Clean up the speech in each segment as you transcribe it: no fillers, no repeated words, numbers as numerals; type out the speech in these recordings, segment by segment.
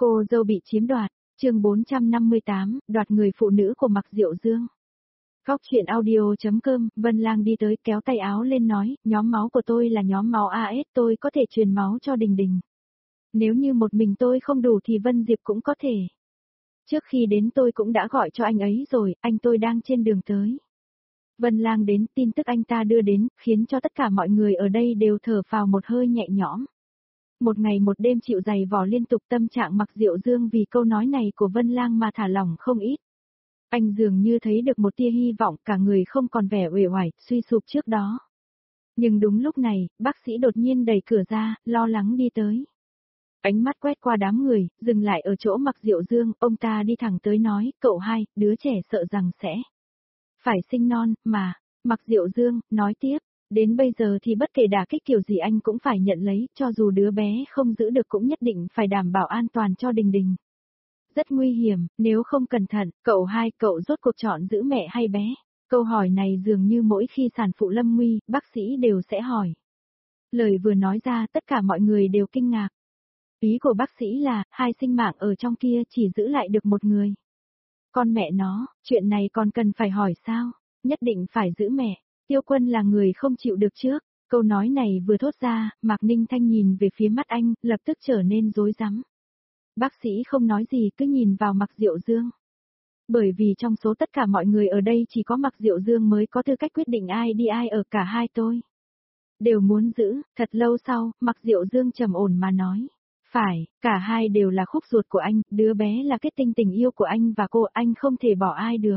Cô dâu bị chiếm đoạt, chương 458, đoạt người phụ nữ của Mạc Diệu Dương. Góc truyện audio.com, Vân Lang đi tới kéo tay áo lên nói, nhóm máu của tôi là nhóm máu AS, tôi có thể truyền máu cho Đình Đình. Nếu như một mình tôi không đủ thì Vân Diệp cũng có thể. Trước khi đến tôi cũng đã gọi cho anh ấy rồi, anh tôi đang trên đường tới. Vân Lang đến, tin tức anh ta đưa đến, khiến cho tất cả mọi người ở đây đều thở phào một hơi nhẹ nhõm. Một ngày một đêm chịu dày vò liên tục, tâm trạng Mạc Diệu Dương vì câu nói này của Vân Lang mà thả lỏng không ít. Anh dường như thấy được một tia hy vọng, cả người không còn vẻ uể oải, suy sụp trước đó. Nhưng đúng lúc này, bác sĩ đột nhiên đẩy cửa ra, lo lắng đi tới. Ánh mắt quét qua đám người, dừng lại ở chỗ Mạc Diệu Dương, ông ta đi thẳng tới nói, cậu hai, đứa trẻ sợ rằng sẽ phải sinh non, mà. Mạc Diệu Dương, nói tiếp. Đến bây giờ thì bất kể đả kích kiểu gì anh cũng phải nhận lấy, cho dù đứa bé không giữ được cũng nhất định phải đảm bảo an toàn cho Đình Đình. Rất nguy hiểm, nếu không cẩn thận, cậu hai, cậu rốt cuộc chọn giữ mẹ hay bé? Câu hỏi này dường như mỗi khi sản phụ lâm nguy, bác sĩ đều sẽ hỏi. Lời vừa nói ra tất cả mọi người đều kinh ngạc. Ý của bác sĩ là, hai sinh mạng ở trong kia chỉ giữ lại được một người. Con mẹ nó, chuyện này còn cần phải hỏi sao? Nhất định phải giữ mẹ. Tiêu Quân là người không chịu được trước, câu nói này vừa thốt ra, Mạc Ninh Thanh nhìn về phía mắt anh, lập tức trở nên rối rắm. Bác sĩ không nói gì cứ nhìn vào Mạc Diệu Dương. Bởi vì trong số tất cả mọi người ở đây chỉ có Mạc Diệu Dương mới có tư cách quyết định ai đi ai ở, cả hai tôi đều muốn giữ. Thật lâu sau, Mạc Diệu Dương trầm ổn mà nói. Phải, cả hai đều là khúc ruột của anh, đứa bé là kết tinh tình yêu của anh và cô, anh không thể bỏ ai được.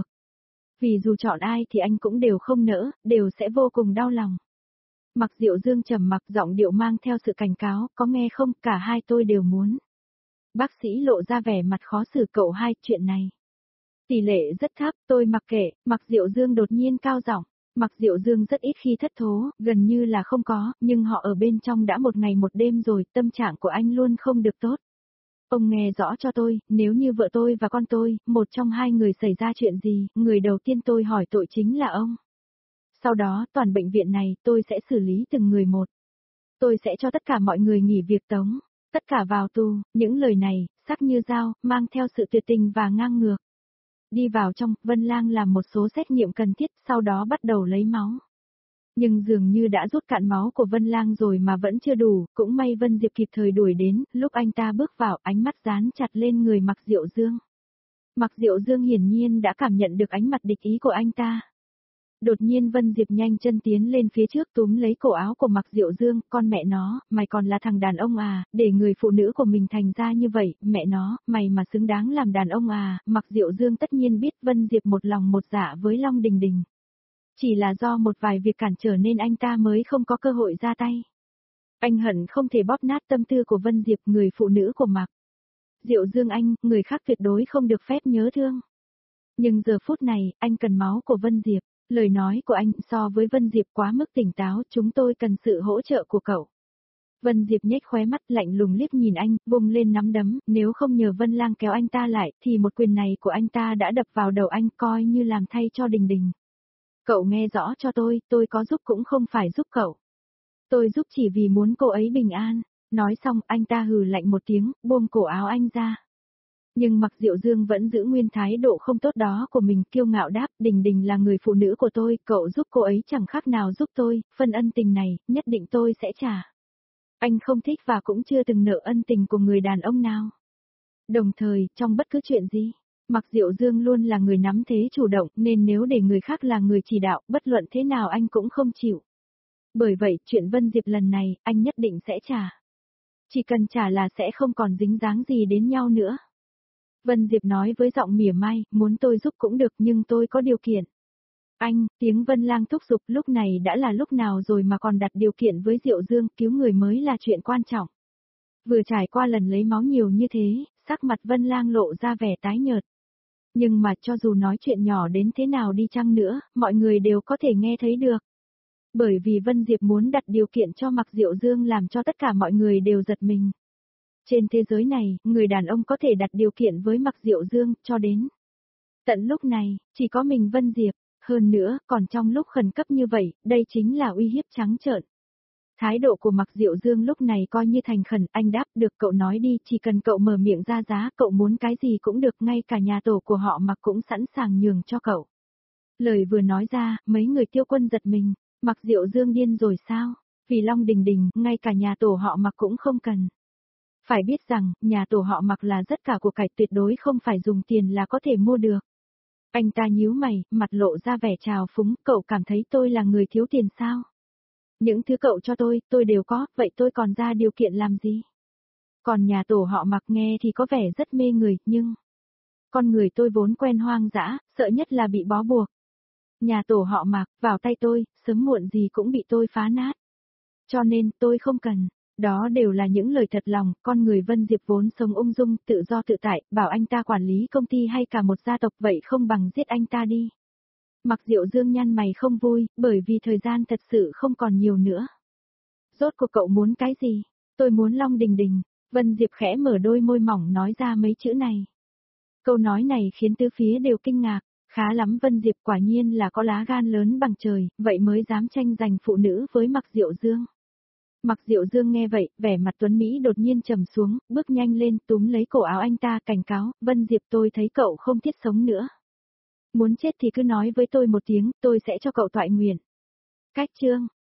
Vì dù chọn ai thì anh cũng đều không nỡ, đều sẽ vô cùng đau lòng. Mạc Diệu Dương trầm mặc, giọng điệu mang theo sự cảnh cáo, có nghe không, cả hai tôi đều muốn. Bác sĩ lộ ra vẻ mặt khó xử, cậu hai, chuyện này. Tỷ lệ rất thấp, tôi mặc kệ. Mạc Diệu Dương đột nhiên cao giọng. Mạc Diệu Dương rất ít khi thất thố, gần như là không có, nhưng họ ở bên trong đã một ngày một đêm rồi, tâm trạng của anh luôn không được tốt. Ông nghe rõ cho tôi, nếu như vợ tôi và con tôi, một trong hai người xảy ra chuyện gì, người đầu tiên tôi hỏi tội chính là ông. Sau đó, toàn bệnh viện này, tôi sẽ xử lý từng người một. Tôi sẽ cho tất cả mọi người nghỉ việc tống, tất cả vào tù. Những lời này, sắc như dao, mang theo sự tuyệt tình và ngang ngược. Đi vào trong, Vân Lang làm một số xét nghiệm cần thiết, sau đó bắt đầu lấy máu. Nhưng dường như đã rút cạn máu của Vân Lang rồi mà vẫn chưa đủ, cũng may Vân Diệp kịp thời đuổi đến, lúc anh ta bước vào, ánh mắt dán chặt lên người Mạc Diệu Dương. Mạc Diệu Dương hiển nhiên đã cảm nhận được ánh mặt địch ý của anh ta. Đột nhiên Vân Diệp nhanh chân tiến lên phía trước túm lấy cổ áo của Mạc Diệu Dương, con mẹ nó, mày còn là thằng đàn ông à, để người phụ nữ của mình thành ra như vậy, mẹ nó, mày mà xứng đáng làm đàn ông à. Mạc Diệu Dương tất nhiên biết Vân Diệp một lòng một dạ với Long Đình Đình. Chỉ là do một vài việc cản trở nên anh ta mới không có cơ hội ra tay. Anh hận không thể bóp nát tâm tư của Vân Diệp, người phụ nữ của Mạc Diệu Dương anh, người khác tuyệt đối không được phép nhớ thương. Nhưng giờ phút này, anh cần máu của Vân Diệp. Lời nói của anh so với Vân Diệp quá mức tỉnh táo, chúng tôi cần sự hỗ trợ của cậu. Vân Diệp nhếch khóe mắt lạnh lùng liếc nhìn anh, vung lên nắm đấm, nếu không nhờ Vân Lang kéo anh ta lại, thì một quyền này của anh ta đã đập vào đầu anh, coi như làm thay cho Đình Đình. Cậu nghe rõ cho tôi có giúp cũng không phải giúp cậu. Tôi giúp chỉ vì muốn cô ấy bình an. Nói xong, anh ta hừ lạnh một tiếng, buông cổ áo anh ra. Nhưng Mạc Diệu Dương vẫn giữ nguyên thái độ không tốt đó của mình, kiêu ngạo đáp, Đình Đình là người phụ nữ của tôi, cậu giúp cô ấy chẳng khác nào giúp tôi, phần ân tình này, nhất định tôi sẽ trả. Anh không thích và cũng chưa từng nợ ân tình của người đàn ông nào. Đồng thời, trong bất cứ chuyện gì, Mạc Diệu Dương luôn là người nắm thế chủ động, nên nếu để người khác là người chỉ đạo, bất luận thế nào anh cũng không chịu. Bởi vậy, chuyện Vân Diệp lần này, anh nhất định sẽ trả. Chỉ cần trả là sẽ không còn dính dáng gì đến nhau nữa. Vân Diệp nói với giọng mỉa mai, muốn tôi giúp cũng được nhưng tôi có điều kiện. Anh, tiếng Vân Lang thúc giục, lúc này đã là lúc nào rồi mà còn đặt điều kiện với Diệu Dương, cứu người mới là chuyện quan trọng. Vừa trải qua lần lấy máu nhiều như thế, sắc mặt Vân Lang lộ ra vẻ tái nhợt. Nhưng mà cho dù nói chuyện nhỏ đến thế nào đi chăng nữa, mọi người đều có thể nghe thấy được. Bởi vì Vân Diệp muốn đặt điều kiện cho Mạc Diệu Dương làm cho tất cả mọi người đều giật mình. Trên thế giới này, người đàn ông có thể đặt điều kiện với Mạc Diệu Dương, cho đến tận lúc này, chỉ có mình Vân Diệp. Hơn nữa, còn trong lúc khẩn cấp như vậy, đây chính là uy hiếp trắng trợn. Thái độ của Mạc Diệu Dương lúc này coi như thành khẩn, anh đáp được cậu nói đi, chỉ cần cậu mở miệng ra giá, cậu muốn cái gì cũng được, ngay cả nhà tổ của họ Mạc cũng sẵn sàng nhường cho cậu. Lời vừa nói ra, mấy người Tiêu Quân giật mình, Mạc Diệu Dương điên rồi sao? Vì Long Đình Đình, ngay cả nhà tổ họ Mạc cũng không cần. Phải biết rằng, nhà tổ họ Mạc là tất cả của cải, tuyệt đối không phải dùng tiền là có thể mua được. Anh ta nhíu mày, mặt lộ ra vẻ trào phúng, cậu cảm thấy tôi là người thiếu tiền sao? Những thứ cậu cho tôi đều có, vậy tôi còn ra điều kiện làm gì? Còn nhà tổ họ Mạc nghe thì có vẻ rất mê người, nhưng... Con người tôi vốn quen hoang dã, sợ nhất là bị bó buộc. Nhà tổ họ Mạc, vào tay tôi, sớm muộn gì cũng bị tôi phá nát. Cho nên, tôi không cần. Đó đều là những lời thật lòng, con người Vân Diệp vốn sống ung dung, tự do tự tại, bảo anh ta quản lý công ty hay cả một gia tộc vậy không bằng giết anh ta đi. Mạc Diệu Dương nhăn mày không vui, bởi vì thời gian thật sự không còn nhiều nữa. Rốt cuộc cậu muốn cái gì? Tôi muốn Long Đình Đình. Vân Diệp khẽ mở đôi môi mỏng nói ra mấy chữ này. Câu nói này khiến tứ phía đều kinh ngạc. Khá lắm, Vân Diệp quả nhiên là có lá gan lớn bằng trời, vậy mới dám tranh giành phụ nữ với Mạc Diệu Dương. Mạc Diệu Dương nghe vậy, vẻ mặt tuấn Mỹ đột nhiên trầm xuống, bước nhanh lên túm lấy cổ áo anh ta cảnh cáo, Vân Diệp tôi thấy cậu không thiết sống nữa. Muốn chết thì cứ nói với tôi một tiếng, tôi sẽ cho cậu toại nguyện. Cách chương.